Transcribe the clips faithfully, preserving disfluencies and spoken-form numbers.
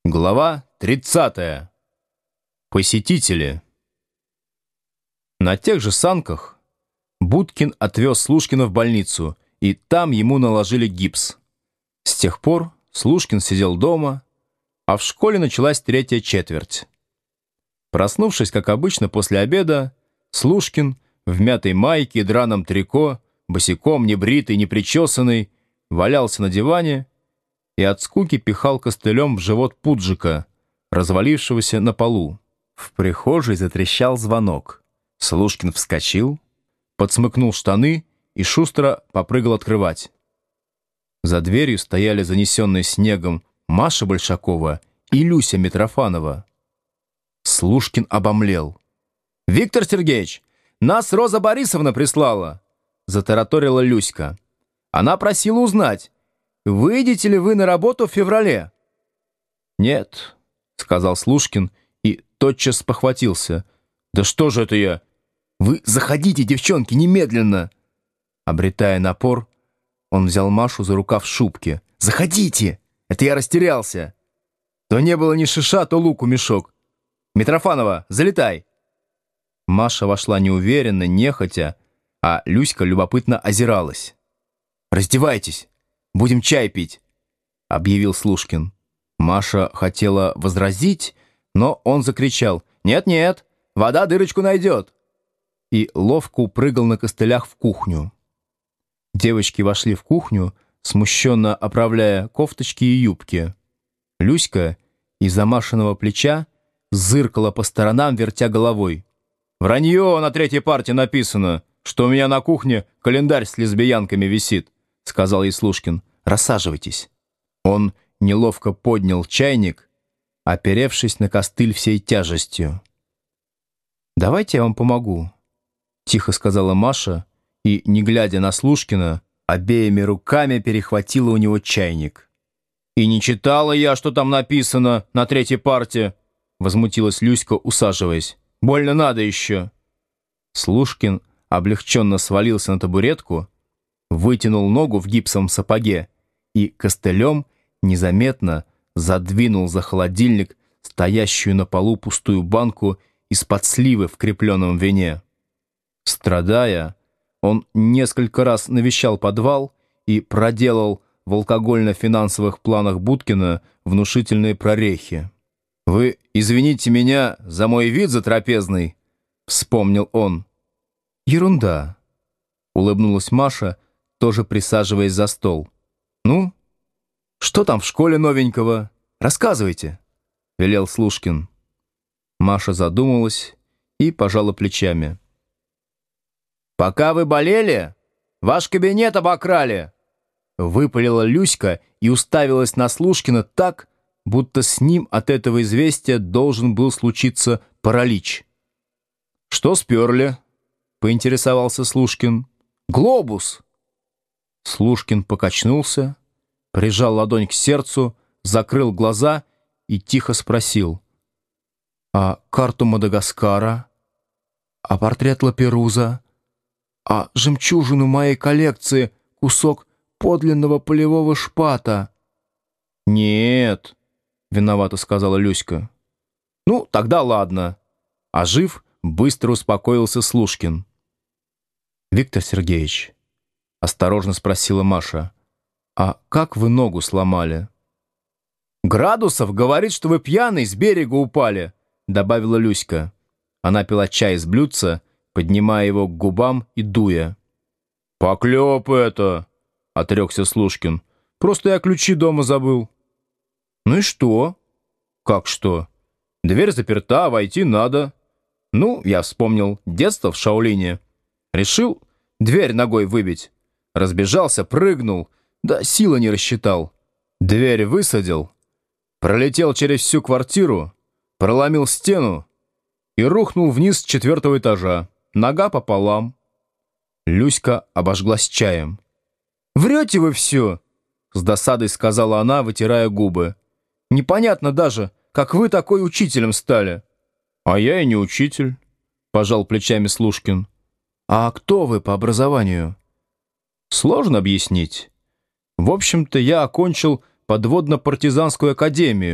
Глава тридцатая. Посетители. На тех же санках Будкин отвез Слушкина в больницу, и там ему наложили гипс. С тех пор Слушкин сидел дома, а в школе началась третья четверть. Проснувшись, как обычно, после обеда, Слушкин в мятой майке и драном трико, босиком, небритый, непричесанный, валялся на диване и от скуки пихал костылем в живот Пуджика, развалившегося на полу. В прихожей затрещал звонок. Слушкин вскочил, подсмыкнул штаны и шустро попрыгал открывать. За дверью стояли занесенные снегом Маша Большакова и Люся Митрофанова. Слушкин обомлел. «Виктор Сергеевич, нас Роза Борисовна прислала!» — затараторила Люська. «Она просила узнать, выйдете ли вы на работу в феврале?» «Нет», — сказал Слушкин и тотчас спохватился. «Да что же это я? Вы заходите, девчонки, немедленно!» Обретая напор, он взял Машу за рукав шубки. «Заходите! Это я растерялся! То не было ни шиша, то луку мешок. Митрофанова, залетай!» Маша вошла неуверенно, нехотя, а Люська любопытно озиралась. «Раздевайтесь! Будем чай пить», — объявил Слушкин. Маша хотела возразить, но он закричал: «Нет-нет, вода дырочку найдет!» и ловко упрыгал на костылях в кухню. Девочки вошли в кухню, смущенно оправляя кофточки и юбки. Люська из-за Машиного плеча зыркала по сторонам, вертя головой. «Вранье на третьей парте написано, что у меня на кухне календарь с лесбиянками висит», — сказал ей Слушкин. «Рассаживайтесь». Он неловко поднял чайник, оперевшись на костыль всей тяжестью. «Давайте я вам помогу», — тихо сказала Маша, и, не глядя на Слушкина, обеими руками перехватила у него чайник. «И не читала я, что там написано на третьей парте», — возмутилась Люська, усаживаясь. «Больно надо еще». Слушкин облегченно свалился на табуретку, вытянул ногу в гипсовом сапоге и костылем незаметно задвинул за холодильник стоящую на полу пустую банку из-под сливы в крепленном вине. Страдая, он несколько раз навещал подвал и проделал в алкогольно-финансовых планах Будкина внушительные прорехи. «Вы извините меня за мой вид затрапезный», — вспомнил он. «Ерунда», — улыбнулась Маша, тоже присаживаясь за стол. «Ну, что там в школе новенького? Рассказывайте», — велел Слушкин. Маша задумалась и пожала плечами. «Пока вы болели, ваш кабинет обокрали», — выпалила Люська и уставилась на Слушкина так, будто с ним от этого известия должен был случиться паралич. «Что сперли?» — поинтересовался Слушкин. «Глобус!» Слушкин покачнулся, прижал ладонь к сердцу, закрыл глаза и тихо спросил: «А карту Мадагаскара? А портрет Лаперуза? А жемчужину моей коллекции, кусок подлинного полевого шпата?» «Нет», — виновато сказала Люська. «Ну, тогда ладно». Ожив, быстро успокоился Слушкин. «Виктор Сергеевич», — осторожно спросила Маша, «а как вы ногу сломали?» «Градусов говорит, что вы пьяный с берега упали», — добавила Люська. Она пила чай из блюдца, поднимая его к губам и дуя. «Поклеп это», — отрекся Слушкин. «Просто я ключи дома забыл». «Ну и что?» «Как что? Дверь заперта, войти надо». «Ну, я вспомнил детство в Шаолине. Решил дверь ногой выбить. Разбежался, прыгнул, да силы не рассчитал. Дверь высадил, пролетел через всю квартиру, проломил стену и рухнул вниз с четвертого этажа, нога пополам». Люська обожглась чаем. «Врете вы все!» — с досадой сказала она, вытирая губы. «Непонятно даже, как вы такой учителем стали». «А я и не учитель», — пожал плечами Слушкин. «А кто вы по образованию?» «Сложно объяснить. В общем-то, я окончил подводно-партизанскую академию,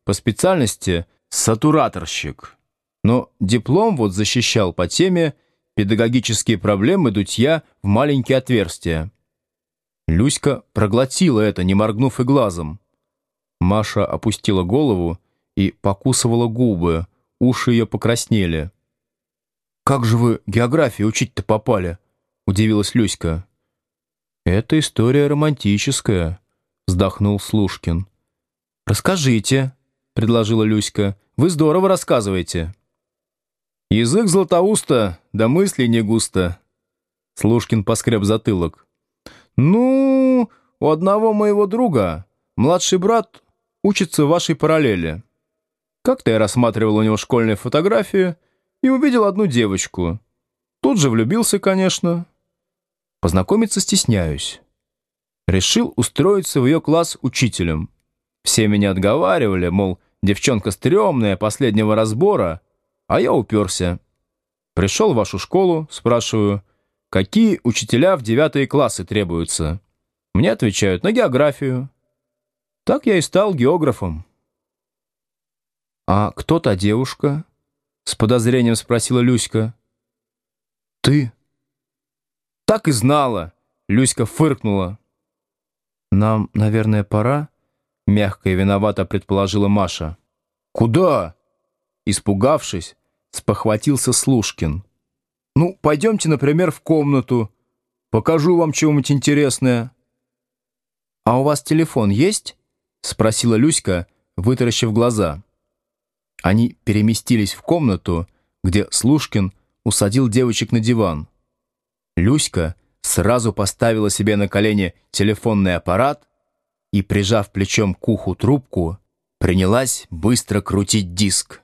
по специальности сатураторщик. Но диплом вот защищал по теме «Педагогические проблемы дутья в маленькие отверстия». Люська проглотила это, не моргнув и глазом. Маша опустила голову и покусывала губы, уши ее покраснели. «Как же вы географию учить-то попали?» — удивилась Люська. «Это история романтическая», — вздохнул Слушкин. «Расскажите», — предложила Люська. «Вы здорово рассказываете». «Язык златоуста, да мысли не густо», — Слушкин поскреб затылок. «Ну, у одного моего друга младший брат учится в вашей параллели. Как-то я рассматривал у него школьные фотографии и увидел одну девочку. Тут же влюбился, конечно. Познакомиться стесняюсь. Решил устроиться в ее класс учителем. Все меня отговаривали, мол, девчонка стрёмная, последнего разбора, а я уперся. Пришел в вашу школу, спрашиваю, какие учителя в девятые классы требуются? Мне отвечают, на географию. Так я и стал географом». «А кто та девушка?» — с подозрением спросила Люська. «Ты». «Так и знала», — Люська фыркнула. «Нам, наверное, пора?» — мягко и виновато предположила Маша. «Куда?» — испугавшись, спохватился Слушкин. «Ну, пойдемте, например, в комнату. Покажу вам чего-нибудь интересное». «А у вас телефон есть?» — спросила Люська, вытаращив глаза. Они переместились в комнату, где Слушкин усадил девочек на диван. Люська сразу поставила себе на колени телефонный аппарат и, прижав плечом к уху трубку, принялась быстро крутить диск.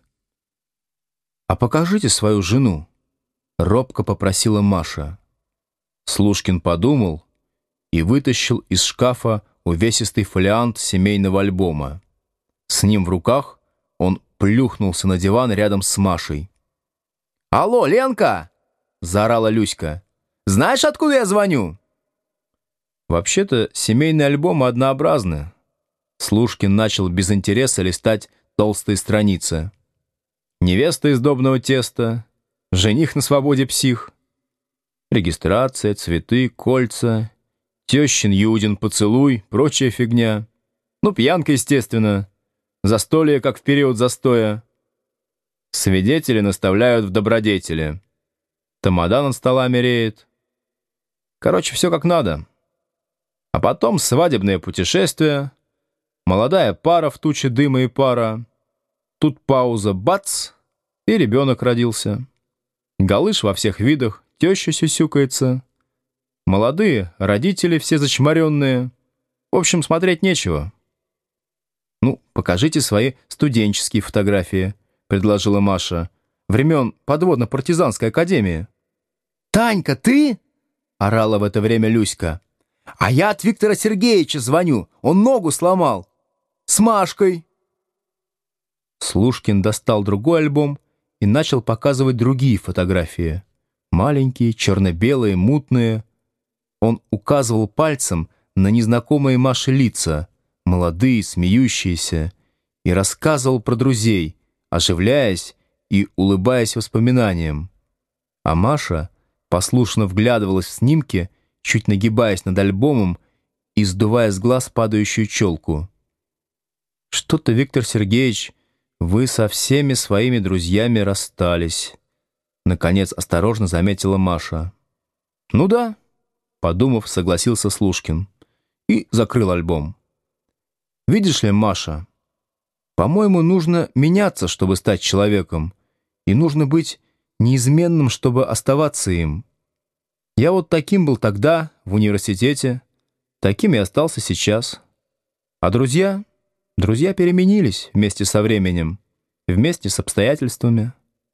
«А покажите свою жену», — робко попросила Маша. Слушкин подумал и вытащил из шкафа увесистый фолиант семейного альбома. С ним в руках он плюхнулся на диван рядом с Машей. «Алло, Ленка!» — заорала Люська. «Знаешь, откуда я звоню?» Вообще-то семейные альбомы однообразны. Слушкин начал без интереса листать толстые страницы. Невеста из добного теста, жених на свободе псих, регистрация, цветы, кольца, тещин Юдин поцелуй, прочая фигня. Ну, пьянка, естественно. Застолье, как в период застоя. Свидетели наставляют в добродетели. Тамада над столами реет. Короче, все как надо. А потом свадебное путешествие, молодая пара в туче дыма и пара. Тут пауза, бац, и ребенок родился. Галыш во всех видах, теща сюсюкается. Молодые, родители все зачморенные. В общем, смотреть нечего. «Ну, покажите свои студенческие фотографии», — предложила Маша. «Времен подводно-партизанской академии». «Танька, ты?» — орала в это время Люська. «А я от Виктора Сергеевича звоню. Он ногу сломал. С Машкой». Слушкин достал другой альбом и начал показывать другие фотографии. Маленькие, черно-белые, мутные. Он указывал пальцем на незнакомые Маше лица, молодые, смеющиеся, и рассказывал про друзей, оживляясь и улыбаясь воспоминаниям. А Маша послушно вглядывалась в снимки, чуть нагибаясь над альбомом и сдувая с глаз падающую челку. «Что-то, Виктор Сергеевич, вы со всеми своими друзьями расстались», — наконец осторожно заметила Маша. «Ну да», — подумав, согласился Слушкин и закрыл альбом. «Видишь ли, Маша, по-моему, нужно меняться, чтобы стать человеком, и нужно быть неизменным, чтобы оставаться им. Я вот таким был тогда, в университете, таким и остался сейчас. А друзья? Друзья переменились вместе со временем, вместе с обстоятельствами».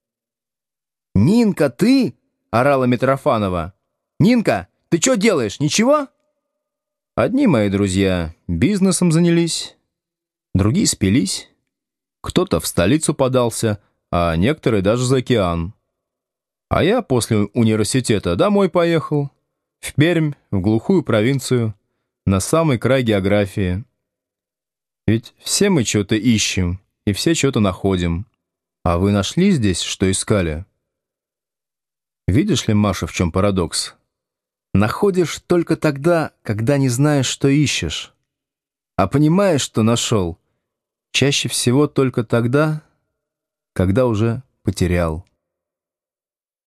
«Нинка, ты?» — орала Митрофанова. «Нинка, ты что делаешь, ничего?» «Одни мои друзья бизнесом занялись, другие спились. Кто-то в столицу подался, а некоторые даже за океан. А я после университета домой поехал, в Пермь, в глухую провинцию, на самый край географии. Ведь все мы что-то ищем и все что-то находим. А вы нашли здесь, что искали? Видишь ли, Маша, в чем парадокс? Находишь только тогда, когда не знаешь, что ищешь. А понимаешь, что нашел, чаще всего только тогда, когда уже потерял.